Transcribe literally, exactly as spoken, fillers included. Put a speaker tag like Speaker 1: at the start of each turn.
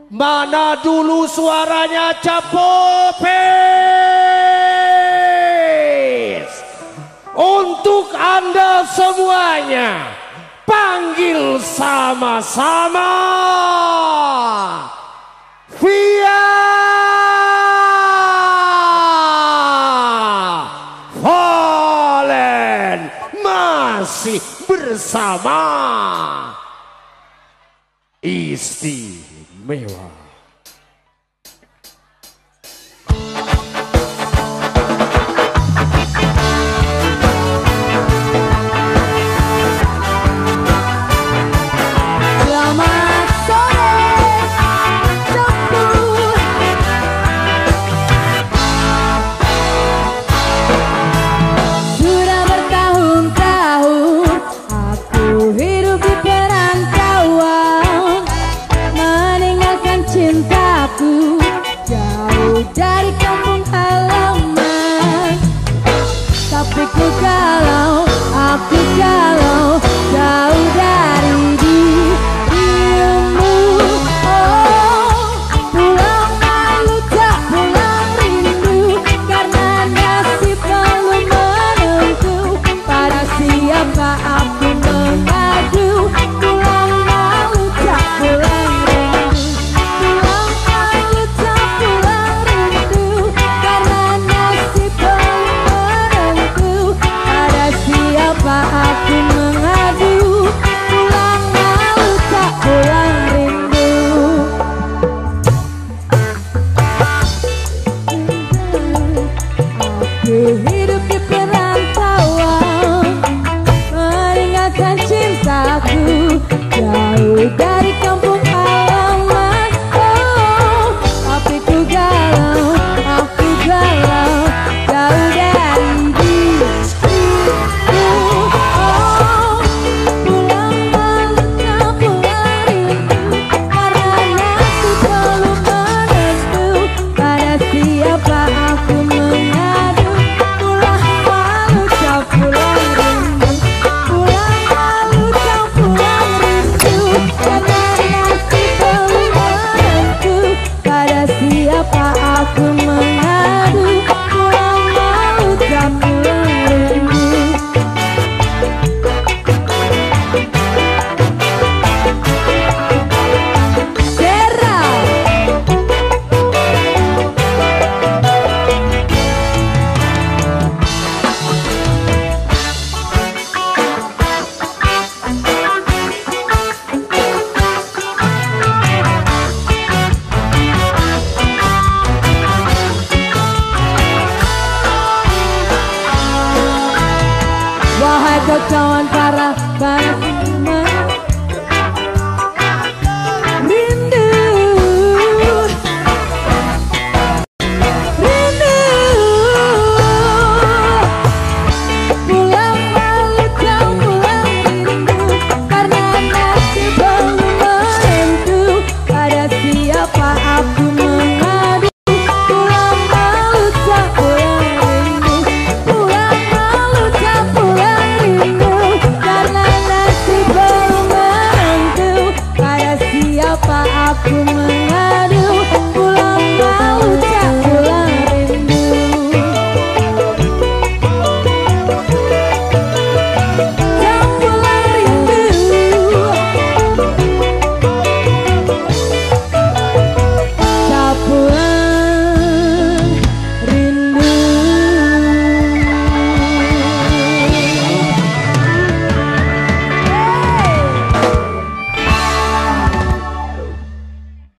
Speaker 1: Mana dulu suaranya Capopis? Untuk Anda semuanya, panggil sama-sama Via Valen, masih bersama Istimewa.
Speaker 2: Hidup di perantauan, meninggalkan cintaku jauh dari kampung halaman. Oh, tapi ku galau, aku galau, jauh dari diriku. Oh, pulang malu tak pulang rindu, karena nasib belum menentu. Pada siapa aku mengadu?
Speaker 3: Wahai kau kawan